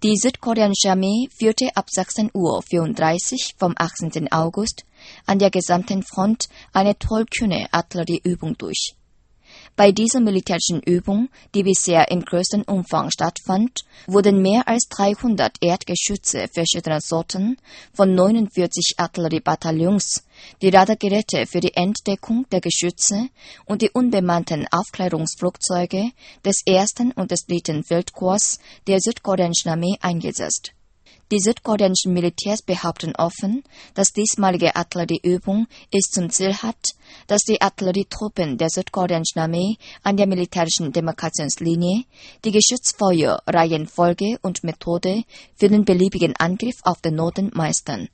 Die südkoreanische Armee führte ab 16:34 Uhr vom 18. August an der gesamten Front eine tollkühne Artillerieübung durch. Bei dieser militärischen Übung, die bisher im größten Umfang stattfand, wurden mehr als 300 Erdgeschütze verschiedener Sorten von 49 Artilleriebataillons, die Radargeräte für die Entdeckung der Geschütze und die unbemannten Aufklärungsflugzeuge des 1. und des 3. Feldkorps der südkoreanischen Armee eingesetzt. Die südkoreanischen Militärs behaupten offen, dass diesmalige Artillerieübung es zum Ziel hat, dass die Artillerietruppen der südkoreanischen Armee an der militärischen Demarkationslinie die Geschützfeuer, Reihenfolge und Methode für den beliebigen Angriff auf den Norden meistern